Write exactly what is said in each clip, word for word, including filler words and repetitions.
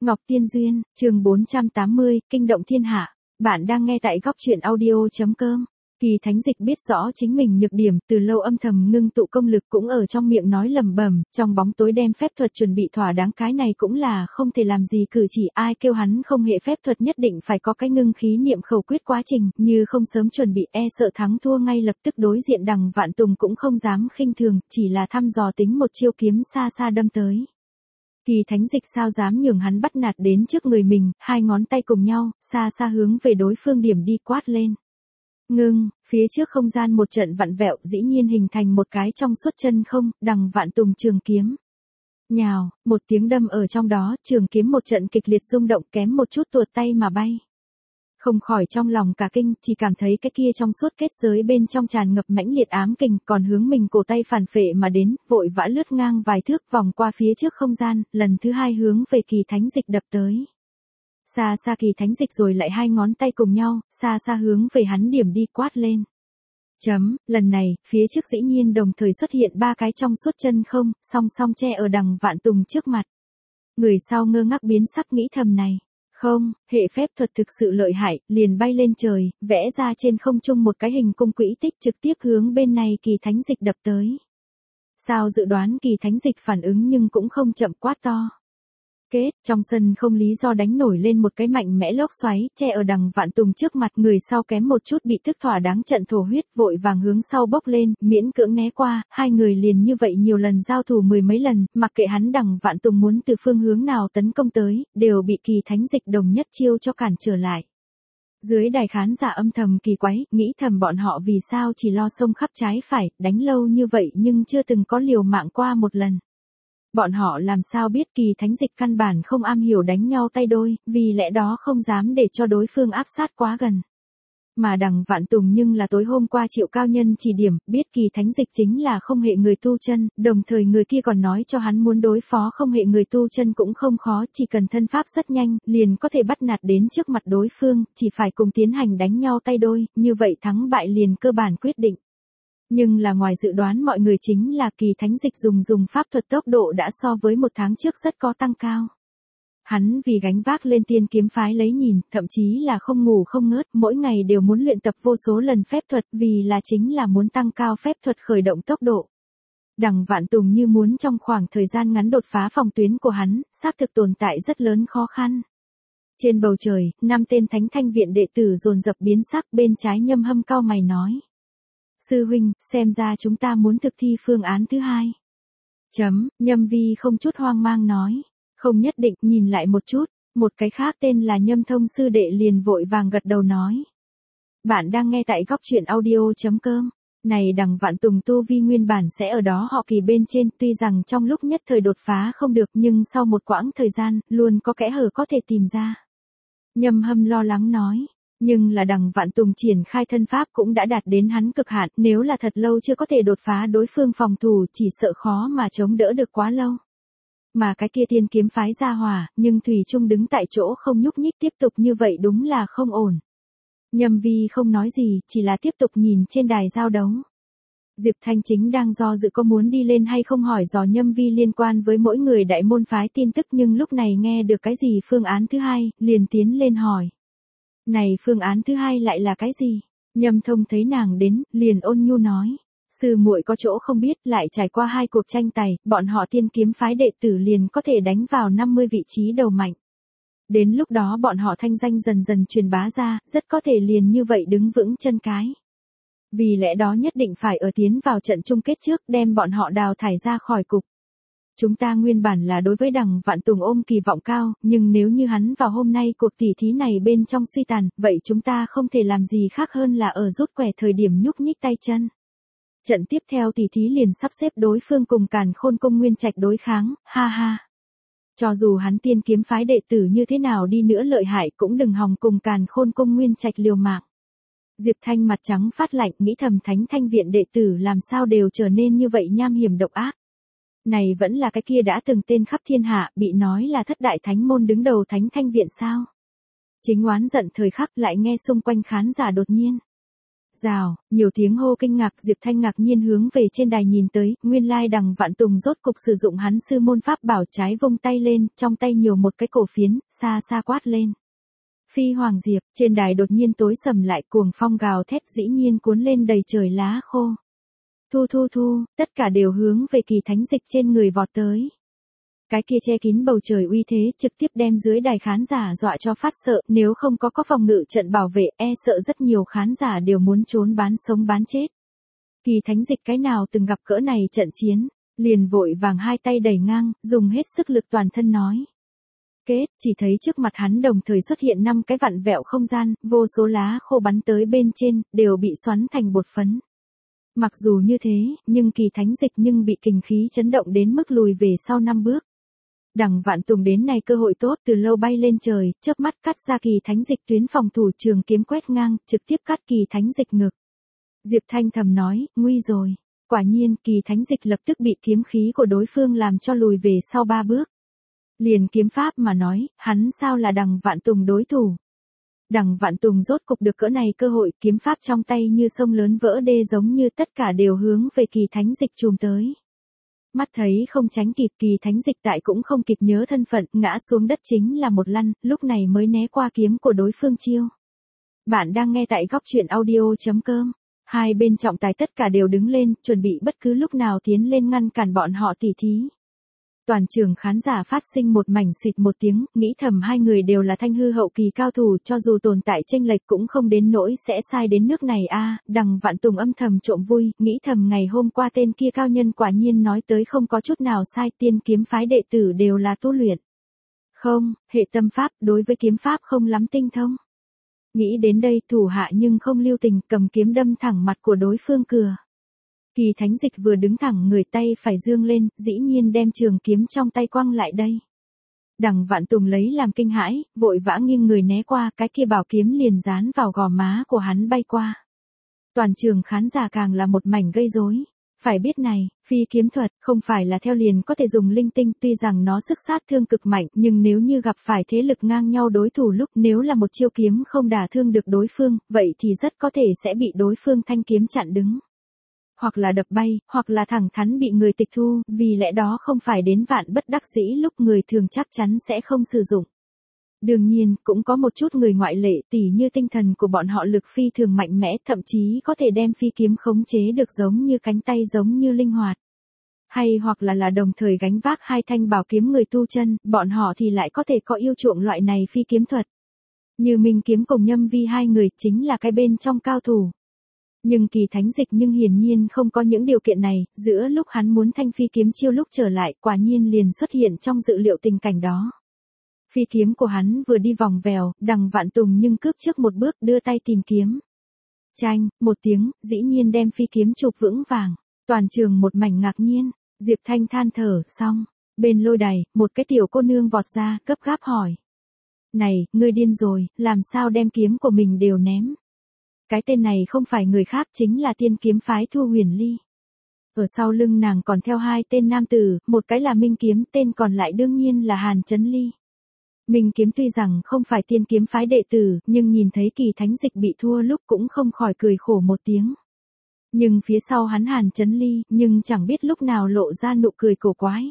Ngọc Tiên Duyên, chương bốn trăm tám mươi, Kinh động thiên hạ. Bạn đang nghe tại góc truyện audio.com. Kỳ Thánh Dịch biết rõ chính mình nhược điểm, từ lâu âm thầm ngưng tụ công lực cũng ở trong miệng nói lẩm bẩm, trong bóng tối đem phép thuật chuẩn bị thỏa đáng, cái này cũng là không thể làm gì cử chỉ, ai kêu hắn không hệ phép thuật nhất định phải có cái ngưng khí niệm khẩu quyết quá trình, như không sớm chuẩn bị e sợ thắng thua ngay lập tức. Đối diện Đằng Vạn Tùng cũng không dám khinh thường, chỉ là thăm dò tính một chiêu kiếm xa xa đâm tới. Kỳ Thánh Dịch sao dám nhường hắn bắt nạt đến trước người mình, hai ngón tay cùng nhau, xa xa hướng về đối phương điểm đi, quát lên. Ngưng, phía trước không gian một trận vặn vẹo, dĩ nhiên hình thành một cái trong suốt chân không, Đằng Vạn Tùng trường kiếm. Nhào, một tiếng đâm ở trong đó, trường kiếm một trận kịch liệt rung động, kém một chút tuột tay mà bay. Không khỏi trong lòng cả kinh, chỉ cảm thấy cái kia trong suốt kết giới bên trong tràn ngập mãnh liệt ám kình, còn hướng mình cổ tay phản phệ mà đến, vội vã lướt ngang vài thước vòng qua phía trước không gian, lần thứ hai hướng về Kỳ Thánh Dịch đập tới. Xa xa Kỳ Thánh Dịch rồi lại hai ngón tay cùng nhau, xa xa hướng về hắn điểm đi, quát lên. Chấm, lần này, phía trước dĩ nhiên đồng thời xuất hiện ba cái trong suốt chân không, song song che ở Đằng Vạn Tùng trước mặt. Người sau ngơ ngác biến sắc, nghĩ thầm này. Không, hệ phép thuật thực sự lợi hại, liền bay lên trời, vẽ ra trên không trung một cái hình cung quỹ tích, trực tiếp hướng bên này Kỳ Thánh Dịch đập tới. Sao dự đoán Kỳ Thánh Dịch phản ứng nhưng cũng không chậm, quát to. Kết, trong sân không lý do đánh nổi lên một cái mạnh mẽ lốc xoáy, che ở Đằng Vạn Tùng trước mặt, người sau kém một chút bị tức thỏa đáng trận thổ huyết, vội vàng hướng sau bốc lên, miễn cưỡng né qua, hai người liền như vậy nhiều lần giao thủ mười mấy lần, mặc kệ hắn Đằng Vạn Tùng muốn từ phương hướng nào tấn công tới, đều bị Kỳ Thánh Dịch đồng nhất chiêu cho cản trở lại. Dưới đài khán giả âm thầm kỳ quái, nghĩ thầm bọn họ vì sao chỉ lo xông khắp trái phải, đánh lâu như vậy nhưng chưa từng có liều mạng qua một lần. Bọn họ làm sao biết Kỳ Thánh Dịch căn bản không am hiểu đánh nhau tay đôi, vì lẽ đó không dám để cho đối phương áp sát quá gần. Mà Đằng Vạn Tùng nhưng là tối hôm qua Triệu cao nhân chỉ điểm, biết Kỳ Thánh Dịch chính là không hệ người tu chân, đồng thời người kia còn nói cho hắn muốn đối phó không hệ người tu chân cũng không khó, chỉ cần thân pháp rất nhanh, liền có thể bắt nạt đến trước mặt đối phương, chỉ phải cùng tiến hành đánh nhau tay đôi, như vậy thắng bại liền cơ bản quyết định. Nhưng là ngoài dự đoán mọi người chính là Kỳ Thánh Dịch dùng dùng pháp thuật tốc độ đã so với một tháng trước rất có tăng cao. Hắn vì gánh vác lên tiên kiếm phái lấy nhìn, thậm chí là không ngủ không ngớt, mỗi ngày đều muốn luyện tập vô số lần phép thuật, vì là chính là muốn tăng cao phép thuật khởi động tốc độ. Đằng Vạn Tùng như muốn trong khoảng thời gian ngắn đột phá phòng tuyến của hắn, xác thực tồn tại rất lớn khó khăn. Trên bầu trời, năm tên Thánh Thanh Viện đệ tử dồn dập biến sắc, bên trái Nhâm Hâm cau mày nói. Sư huynh, xem ra chúng ta muốn thực thi phương án thứ hai. Chấm, Nhâm Vi không chút hoang mang nói. Không nhất định, nhìn lại một chút, một cái khác tên là Nhâm Thông sư đệ liền vội vàng gật đầu nói. Bạn đang nghe tại góc truyện audio.com. Này Đằng Vạn Tùng tu vi nguyên bản sẽ ở đó họ Kỳ bên trên, tuy rằng trong lúc nhất thời đột phá không được nhưng sau một quãng thời gian, luôn có kẽ hở có thể tìm ra. Nhâm Hâm lo lắng nói. Nhưng là Đằng Vạn Tùng triển khai thân pháp cũng đã đạt đến hắn cực hạn, nếu là thật lâu chưa có thể đột phá đối phương phòng thủ chỉ sợ khó mà chống đỡ được quá lâu. Mà cái kia tiên kiếm phái ra hỏa, nhưng Thủy Trung đứng tại chỗ không nhúc nhích, tiếp tục như vậy đúng là không ổn. Nhâm Vi không nói gì, chỉ là tiếp tục nhìn trên đài giao đấu. Diệp Thanh chính đang do dự có muốn đi lên hay không hỏi dò Nhâm Vi liên quan với mỗi người đại môn phái tin tức, nhưng lúc này nghe được cái gì phương án thứ hai, liền tiến lên hỏi. Này phương án thứ hai lại là cái gì? Nhâm Thông thấy nàng đến, liền ôn nhu nói. Sư muội có chỗ không biết, lại trải qua hai cuộc tranh tài, bọn họ tiên kiếm phái đệ tử liền có thể đánh vào năm mươi vị trí đầu mạnh. Đến lúc đó bọn họ thanh danh dần dần truyền bá ra, rất có thể liền như vậy đứng vững chân cái. Vì lẽ đó nhất định phải ở tiến vào trận chung kết trước đem bọn họ đào thải ra khỏi cục. Chúng ta nguyên bản là đối với Đằng Vạn Tùng ôm kỳ vọng cao, nhưng nếu như hắn vào hôm nay cuộc tỉ thí này bên trong suy tàn, vậy chúng ta không thể làm gì khác hơn là ở rút quẻ thời điểm nhúc nhích tay chân. Trận tiếp theo tỉ thí liền sắp xếp đối phương cùng Càn Khôn Công Nguyên Trạch đối kháng, ha ha. Cho dù hắn tiên kiếm phái đệ tử như thế nào đi nữa lợi hại cũng đừng hòng cùng Càn Khôn Công Nguyên Trạch liều mạng. Diệp Thanh mặt trắng phát lạnh, nghĩ thầm Thánh Thanh Viện đệ tử làm sao đều trở nên như vậy nham hiểm độc ác. Này vẫn là cái kia đã từng tên khắp thiên hạ, bị nói là thất đại thánh môn đứng đầu Thánh Thanh Viện sao. Chính oán giận thời khắc lại nghe xung quanh khán giả đột nhiên. Rào, nhiều tiếng hô kinh ngạc, Diệp Thanh ngạc nhiên hướng về trên đài nhìn tới, nguyên lai Đằng Vạn Tùng rốt cục sử dụng hắn sư môn pháp bảo, trái vung tay lên, trong tay nhiều một cái cổ phiến, xa xa quát lên. Phi Hoàng Diệp, trên đài đột nhiên tối sầm lại, cuồng phong gào thét dĩ nhiên cuốn lên đầy trời lá khô. Thu thu thu, tất cả đều hướng về Kỳ Thánh Dịch trên người vọt tới. Cái kia che kín bầu trời uy thế trực tiếp đem dưới đài khán giả dọa cho phát sợ, nếu không có có phòng ngự trận bảo vệ, e sợ rất nhiều khán giả đều muốn trốn bán sống bán chết. Kỳ Thánh Dịch cái nào từng gặp cỡ này trận chiến, liền vội vàng hai tay đẩy ngang, dùng hết sức lực toàn thân nói. Kết, chỉ thấy trước mặt hắn đồng thời xuất hiện năm cái vặn vẹo không gian, vô số lá khô bắn tới bên trên, đều bị xoắn thành bột phấn. Mặc dù như thế, nhưng Kỳ Thánh Dịch nhưng bị kình khí chấn động đến mức lùi về sau năm bước. Đằng Vạn Tùng đến này cơ hội tốt, từ lâu bay lên trời, chớp mắt cắt ra Kỳ Thánh Dịch tuyến phòng thủ, trường kiếm quét ngang, trực tiếp cắt Kỳ Thánh Dịch ngực. Diệp Thanh thầm nói, nguy rồi. Quả nhiên, Kỳ Thánh Dịch lập tức bị kiếm khí của đối phương làm cho lùi về sau ba bước. Liền kiếm pháp mà nói, hắn sao là Đằng Vạn Tùng đối thủ. Đằng Vạn Tùng rốt cục được cỡ này cơ hội, kiếm pháp trong tay như sông lớn vỡ đê, giống như tất cả đều hướng về Kỳ Thánh Dịch chùm tới. Mắt thấy không tránh kịp, Kỳ Thánh Dịch tại cũng không kịp nhớ thân phận, ngã xuống đất chính là một lăn, lúc này mới né qua kiếm của đối phương chiêu. Bạn đang nghe tại góc truyện audio chấm com. Hai bên trọng tài tất cả đều đứng lên, chuẩn bị bất cứ lúc nào tiến lên ngăn cản bọn họ tỉ thí. Toàn trường khán giả phát sinh một mảnh xịt một tiếng, nghĩ thầm hai người đều là thanh hư hậu kỳ cao thủ, cho dù tồn tại chênh lệch cũng không đến nỗi sẽ sai đến nước này a. À, Đằng Vạn Tùng âm thầm trộm vui, nghĩ thầm ngày hôm qua tên kia cao nhân quả nhiên nói tới không có chút nào sai, tiên kiếm phái đệ tử đều là tu luyện. Không, hệ tâm pháp, đối với kiếm pháp không lắm tinh thông. Nghĩ đến đây, thủ hạ nhưng không lưu tình, cầm kiếm đâm thẳng mặt của đối phương cừa. Kỳ Thánh Dịch vừa đứng thẳng người, tay phải dương lên, dĩ nhiên đem trường kiếm trong tay quăng lại đây. Đằng Vạn Tùng lấy làm kinh hãi, vội vã nghiêng người né qua, cái kia bảo kiếm liền dán vào gò má của hắn bay qua. Toàn trường khán giả càng là một mảnh gây rối. Phải biết này, phi kiếm thuật, không phải là theo liền có thể dùng linh tinh, tuy rằng nó sức sát thương cực mạnh, nhưng nếu như gặp phải thế lực ngang nhau đối thủ, lúc nếu là một chiêu kiếm không đả thương được đối phương, vậy thì rất có thể sẽ bị đối phương thanh kiếm chặn đứng. Hoặc là đập bay, hoặc là thẳng thắn bị người tịch thu, vì lẽ đó không phải đến vạn bất đắc dĩ lúc người thường chắc chắn sẽ không sử dụng. Đương nhiên, cũng có một chút người ngoại lệ, tỉ như tinh thần của bọn họ lực phi thường mạnh mẽ, thậm chí có thể đem phi kiếm khống chế được giống như cánh tay, giống như linh hoạt. Hay hoặc là là đồng thời gánh vác hai thanh bảo kiếm người tu chân, bọn họ thì lại có thể có yêu chuộng loại này phi kiếm thuật. Như Minh Kiếm cùng Nhâm Vi hai người chính là cái bên trong cao thủ. Nhưng Kỳ Thánh Dịch nhưng hiển nhiên không có những điều kiện này, giữa lúc hắn muốn thanh phi kiếm chiêu lúc trở lại, quả nhiên liền xuất hiện trong dự liệu tình cảnh đó. Phi kiếm của hắn vừa đi vòng vèo, Đằng Vạn Tùng nhưng cướp trước một bước, đưa tay tìm kiếm. Chanh, một tiếng, dĩ nhiên đem phi kiếm chụp vững vàng. Toàn trường một mảnh ngạc nhiên, Diệp Thanh than thở, xong. Bên lôi đài, một cái tiểu cô nương vọt ra, gấp gáp hỏi. Này, ngươi điên rồi, làm sao đem kiếm của mình đều ném? Cái tên này không phải người khác, chính là tiên kiếm phái Thu Huyền Ly. Ở sau lưng nàng còn theo hai tên nam tử, một cái là Minh Kiếm, tên còn lại đương nhiên là Hàn Chấn Ly. Minh Kiếm tuy rằng không phải tiên kiếm phái đệ tử, nhưng nhìn thấy Kỳ Thánh Dịch bị thua lúc cũng không khỏi cười khổ một tiếng. Nhưng phía sau hắn Hàn Chấn Ly, nhưng chẳng biết lúc nào lộ ra nụ cười cổ quái.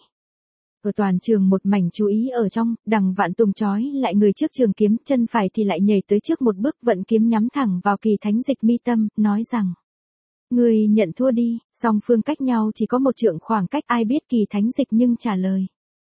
Ở toàn trường một mảnh chú ý ở trong, Đằng Vạn Tùng chói lại người trước trường kiếm, chân phải thì lại nhảy tới trước một bước, vận kiếm nhắm thẳng vào Kỳ Thánh Dịch mi tâm, nói rằng. Ngươi nhận thua đi, song phương cách nhau chỉ có một trượng khoảng cách, ai biết Kỳ Thánh Dịch nhưng trả lời.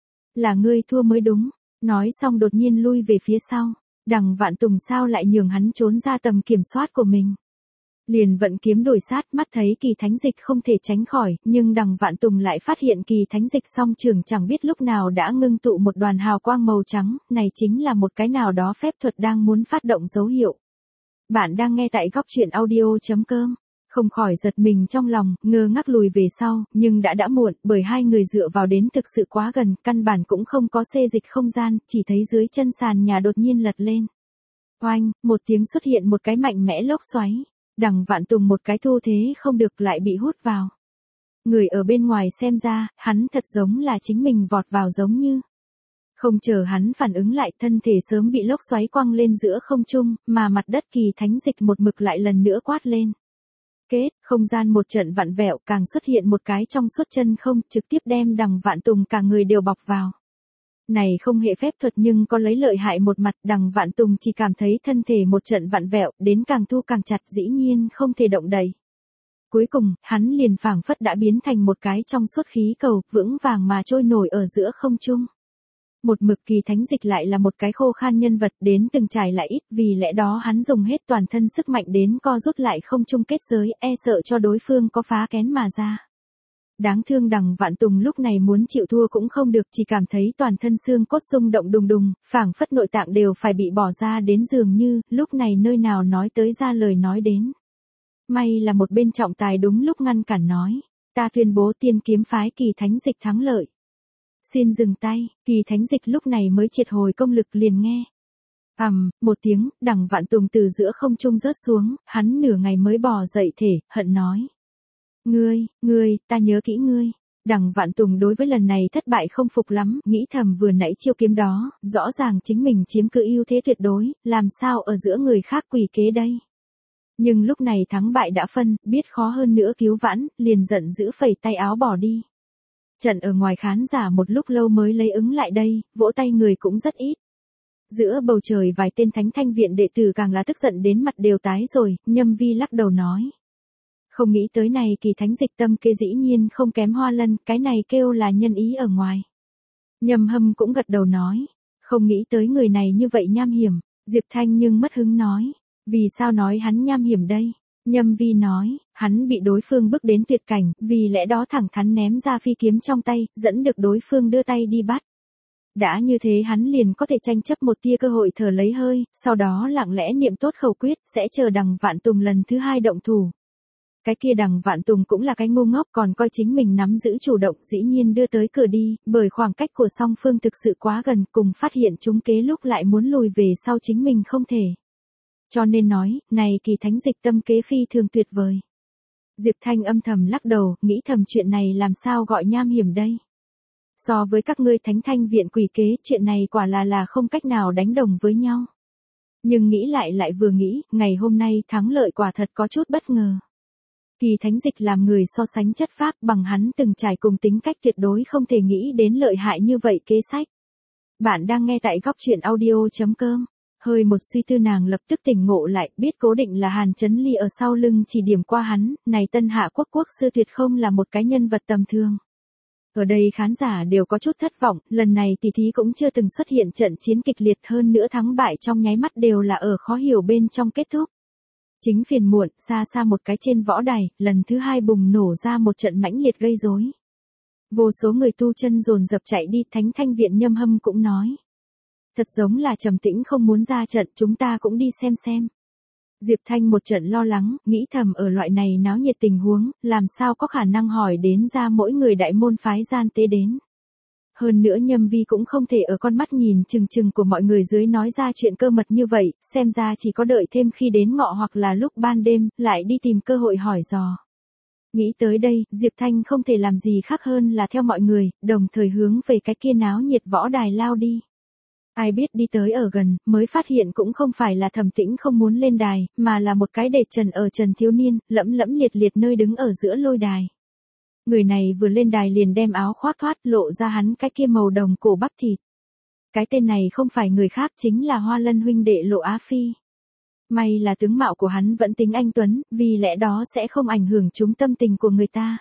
Là ngươi thua mới đúng, nói xong đột nhiên lui về phía sau, Đằng Vạn Tùng sao lại nhường hắn trốn ra tầm kiểm soát của mình. Liền vận kiếm đuổi sát, mắt thấy Kỳ Thánh Dịch không thể tránh khỏi, nhưng Đằng Vạn Tùng lại phát hiện Kỳ Thánh Dịch song trường chẳng biết lúc nào đã ngưng tụ một đoàn hào quang màu trắng, này chính là một cái nào đó phép thuật đang muốn phát động dấu hiệu. Bạn đang nghe tại góc truyện audio chấm com, không khỏi giật mình trong lòng, ngơ ngác lùi về sau, nhưng đã đã muộn, bởi hai người dựa vào đến thực sự quá gần, căn bản cũng không có xê dịch không gian, chỉ thấy dưới chân sàn nhà đột nhiên lật lên. Oanh, một tiếng xuất hiện một cái mạnh mẽ lốc xoáy. Đằng Vạn Tùng một cái thu thế không được lại bị hút vào. Người ở bên ngoài xem ra, hắn thật giống là chính mình vọt vào giống như. Không chờ hắn phản ứng lại, thân thể sớm bị lốc xoáy quăng lên giữa không trung, mà mặt đất Kỳ Thánh Dịch một mực lại lần nữa quát lên. Kết, không gian một trận vặn vẹo, càng xuất hiện một cái trong suốt chân không, trực tiếp đem Đằng Vạn Tùng cả người đều bọc vào. Này không hệ phép thuật nhưng có lấy lợi hại một mặt, Đằng Vạn Tùng chỉ cảm thấy thân thể một trận vặn vẹo, đến càng thu càng chặt, dĩ nhiên không thể động đậy. Cuối cùng, hắn liền phảng phất đã biến thành một cái trong suốt khí cầu, vững vàng mà trôi nổi ở giữa không trung. Một mực Kỳ Thánh Dịch lại là một cái khô khan nhân vật, đến từng trải lại ít, vì lẽ đó hắn dùng hết toàn thân sức mạnh đến co rút lại không chung kết giới, e sợ cho đối phương có phá kén mà ra. Đáng thương Đằng Vạn Tùng lúc này muốn chịu thua cũng không được, chỉ cảm thấy toàn thân xương cốt rung động đùng đùng, phảng phất nội tạng đều phải bị bỏ ra đến dường như, lúc này nơi nào nói tới ra lời nói đến. May là một bên trọng tài đúng lúc ngăn cản nói, ta tuyên bố Tiên Kiếm phái Kỳ Thánh Dịch thắng lợi. Xin dừng tay, Kỳ Thánh Dịch lúc này mới triệt hồi công lực liền nghe. Ầm, một tiếng, Đằng Vạn Tùng từ giữa không trung rớt xuống, hắn nửa ngày mới bò dậy thể, hận nói. Ngươi, ngươi, ta nhớ kỹ ngươi. Đằng Vạn Tùng đối với lần này thất bại không phục lắm, nghĩ thầm vừa nãy chiêu kiếm đó, rõ ràng chính mình chiếm cứ ưu thế tuyệt đối, làm sao ở giữa người khác quỳ kế đây. Nhưng lúc này thắng bại đã phân, biết khó hơn nữa cứu vãn, liền giận dữ phẩy tay áo bỏ đi. Trận ở ngoài khán giả một lúc lâu mới lấy ứng lại đây, vỗ tay người cũng rất ít. Giữa bầu trời vài tên Thánh Thanh viện đệ tử càng là tức giận đến mặt đều tái rồi, Nhâm Vi lắc đầu nói. Không nghĩ tới này Kỳ Thánh Dịch tâm kế dĩ nhiên không kém Hoa Lân, cái này kêu là nhân ý ở ngoài. Nhâm Hâm cũng gật đầu nói, không nghĩ tới người này như vậy nham hiểm, Diệp Thanh nhưng mất hứng nói, vì sao nói hắn nham hiểm đây? Nhâm Vi nói, hắn bị đối phương bước đến tuyệt cảnh, vì lẽ đó thẳng thắn ném ra phi kiếm trong tay, dẫn được đối phương đưa tay đi bắt. Đã như thế hắn liền có thể tranh chấp một tia cơ hội thở lấy hơi, sau đó lặng lẽ niệm tốt khẩu quyết, sẽ chờ Đằng Vạn Tùng lần thứ hai động thủ. Cái kia Đằng Vạn Tùng cũng là cái ngu ngốc, còn coi chính mình nắm giữ chủ động, dĩ nhiên đưa tới cửa đi, bởi khoảng cách của song phương thực sự quá gần, cùng phát hiện chúng kế lúc lại muốn lùi về sau chính mình không thể. Cho nên nói, này Kỳ Thánh Dịch tâm kế phi thường tuyệt vời. Diệp Thanh âm thầm lắc đầu, nghĩ thầm chuyện này làm sao gọi nham hiểm đây. So với các ngươi Thánh Thanh viện quỷ kế, chuyện này quả là là không cách nào đánh đồng với nhau. Nhưng nghĩ lại lại vừa nghĩ, ngày hôm nay thắng lợi quả thật có chút bất ngờ. Kỳ Thánh Dịch làm người so sánh chất phác, bằng hắn từng trải cùng tính cách tuyệt đối không thể nghĩ đến lợi hại như vậy kế sách. Bạn đang nghe tại góc truyện audio chấm com. Hơi một suy tư nàng lập tức tỉnh ngộ lại, biết cố định là Hàn Chấn Ly ở sau lưng chỉ điểm qua hắn, này Tân Hạ Quốc quốc sư tuyệt không là một cái nhân vật tầm thường. Ở đây khán giả đều có chút thất vọng, lần này tỷ thí cũng chưa từng xuất hiện trận chiến kịch liệt, hơn nữa thắng bại trong nháy mắt đều là ở khó hiểu bên trong kết thúc. Chính phiền muộn, xa xa một cái trên võ đài, lần thứ hai bùng nổ ra một trận mãnh liệt gây rối. Vô số người tu chân dồn dập chạy đi, Thánh Thanh viện Nhâm Hâm cũng nói. Thật giống là trầm tĩnh không muốn ra trận, chúng ta cũng đi xem xem. Diệp Thanh một trận lo lắng, nghĩ thầm ở loại này náo nhiệt tình huống, làm sao có khả năng hỏi đến ra mỗi người đại môn phái gian tế đến. Hơn nữa Nhâm Vi cũng không thể ở con mắt nhìn chừng chừng của mọi người dưới nói ra chuyện cơ mật như vậy, xem ra chỉ có đợi thêm khi đến ngọ hoặc là lúc ban đêm, lại đi tìm cơ hội hỏi dò. Nghĩ tới đây, Diệp Thanh không thể làm gì khác hơn là theo mọi người, đồng thời hướng về cái kia náo nhiệt võ đài lao đi. Ai biết đi tới ở gần, mới phát hiện cũng không phải là Thẩm Tĩnh không muốn lên đài, mà là một cái để trần ở trần thiếu niên, lẫm lẫm liệt liệt nơi đứng ở giữa lôi đài. Người này vừa lên đài liền đem áo khoác thoát, lộ ra hắn cái kia màu đồng cổ bắp thịt. Cái tên này không phải người khác, chính là Hoa Lân huynh đệ Lộ Á Phi. May là tướng mạo của hắn vẫn tính anh tuấn, vì lẽ đó sẽ không ảnh hưởng chúng tâm tình của người ta.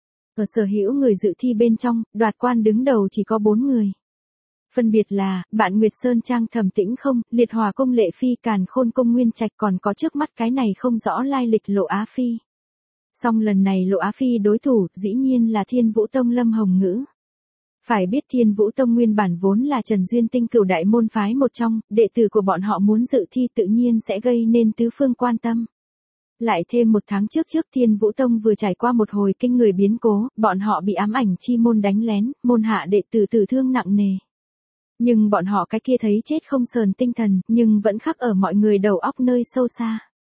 Ở sở hữu người dự thi bên trong, đoạt quan đứng đầu chỉ có bốn người. Phân biệt là, bạn Nguyệt Sơn Trang Thẩm Tĩnh không, Liệt Hòa Công Lệ Phi, Càn Khôn Công Nguyên Trạch, còn có trước mắt cái này không rõ lai lịch Lộ Á Phi. Song lần này Lộ Á Phi đối thủ, dĩ nhiên là Thiên Vũ Tông Lâm Hồng Ngữ. Phải biết Thiên Vũ Tông nguyên bản vốn là Trần Duyên Tinh cửu đại môn phái một trong, đệ tử của bọn họ muốn dự thi tự nhiên sẽ gây nên tứ phương quan tâm. Lại thêm một tháng trước trước Thiên Vũ Tông vừa trải qua một hồi kinh người biến cố, bọn họ bị ám ảnh chi môn đánh lén, môn hạ đệ tử tử thương nặng nề. Nhưng bọn họ cái kia thấy chết không sờn tinh thần, nhưng vẫn khắc ở mọi người đầu óc nơi sâu xa.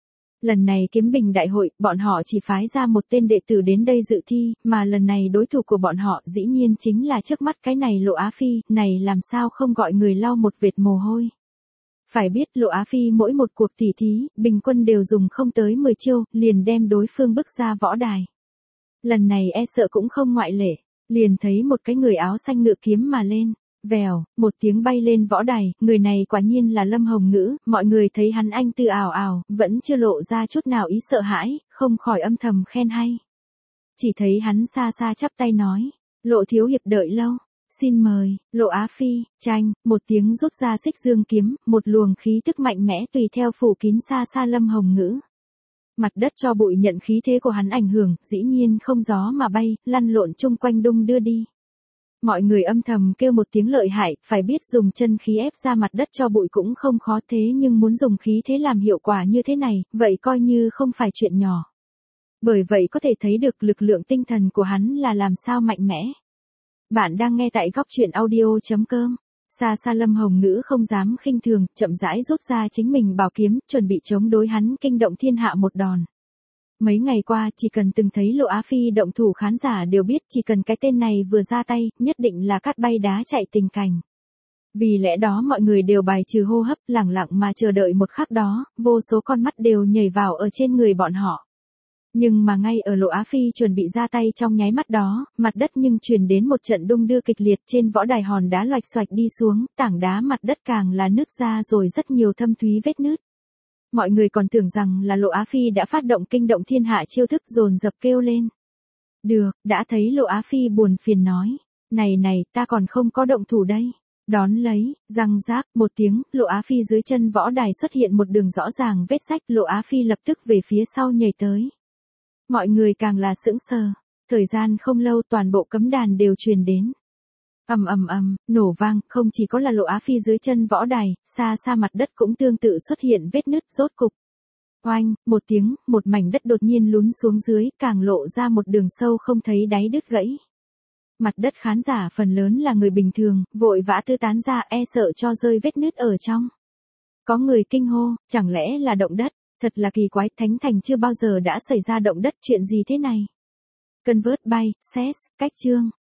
Lần này kiếm bình đại hội, bọn họ chỉ phái ra một tên đệ tử đến đây dự thi, mà lần này đối thủ của bọn họ dĩ nhiên chính là trước mắt cái này Lộ Á Phi, này làm sao không gọi người lau một vệt mồ hôi. Phải biết Lộ Á Phi mỗi một cuộc tỉ thí, bình quân đều dùng không tới mười chiêu, liền đem đối phương bức ra võ đài. Lần này e sợ cũng không ngoại lệ, liền thấy một cái người áo xanh ngự kiếm mà lên, vèo, một tiếng bay lên võ đài, người này quả nhiên là Lâm Hồng Ngữ, mọi người thấy hắn anh tư ảo ảo, vẫn chưa lộ ra chút nào ý sợ hãi, không khỏi âm thầm khen hay. Chỉ thấy hắn xa xa chắp tay nói, Lộ thiếu hiệp đợi lâu. Xin mời, Lộ Á Phi, tranh, một tiếng rút ra xích dương kiếm, một luồng khí tức mạnh mẽ tùy theo phủ kín xa xa Lâm Hồng Ngữ. Mặt đất cho bụi nhận khí thế của hắn ảnh hưởng, dĩ nhiên không gió mà bay, lăn lộn chung quanh đung đưa đi. Mọi người âm thầm kêu một tiếng lợi hại, phải biết dùng chân khí ép ra mặt đất cho bụi cũng không khó thế nhưng muốn dùng khí thế làm hiệu quả như thế này, vậy coi như không phải chuyện nhỏ. Bởi vậy có thể thấy được lực lượng tinh thần của hắn là làm sao mạnh mẽ. Bạn đang nghe tại góc truyện audio.com. Xa xa Lâm Hồng Ngữ không dám khinh thường, chậm rãi rút ra chính mình bảo kiếm, chuẩn bị chống đối hắn kinh động thiên hạ một đòn. Mấy ngày qua, chỉ cần từng thấy Lộ Á Phi động thủ khán giả đều biết chỉ cần cái tên này vừa ra tay, nhất định là cát bay đá chạy tình cảnh. Vì lẽ đó mọi người đều bài trừ hô hấp, lẳng lặng mà chờ đợi một khắc đó, vô số con mắt đều nhảy vào ở trên người bọn họ. Nhưng mà ngay ở Lộ Á Phi chuẩn bị ra tay trong nháy mắt đó, mặt đất nhưng truyền đến một trận đung đưa kịch liệt, trên võ đài hòn đá loạch xoạch đi xuống, tảng đá mặt đất càng là nứt ra rồi rất nhiều thâm thúy vết nứt. Mọi người còn tưởng rằng là Lộ Á Phi đã phát động kinh động thiên hạ chiêu thức dồn dập kêu lên. Được, đã thấy Lộ Á Phi buồn phiền nói, này này, ta còn không có động thủ đây. Đón lấy, răng rác, một tiếng, Lộ Á Phi dưới chân võ đài xuất hiện một đường rõ ràng vết rách, Lộ Á Phi lập tức về phía sau nhảy tới. Mọi người càng là sững sờ, thời gian không lâu toàn bộ cấm đàn đều truyền đến. Ầm ầm ầm, nổ vang, không chỉ có là Lộ Á Phi dưới chân võ đài, xa xa mặt đất cũng tương tự xuất hiện vết nứt rốt cục. Oanh, một tiếng, một mảnh đất đột nhiên lún xuống dưới, càng lộ ra một đường sâu không thấy đáy đứt gãy. Mặt đất khán giả phần lớn là người bình thường, vội vã tư tán ra e sợ cho rơi vết nứt ở trong. Có người kinh hô, chẳng lẽ là động đất? Thật là kỳ quái, Thánh Thành chưa bao giờ đã xảy ra động đất, chuyện gì thế này? Convert by, Sess, cách chương.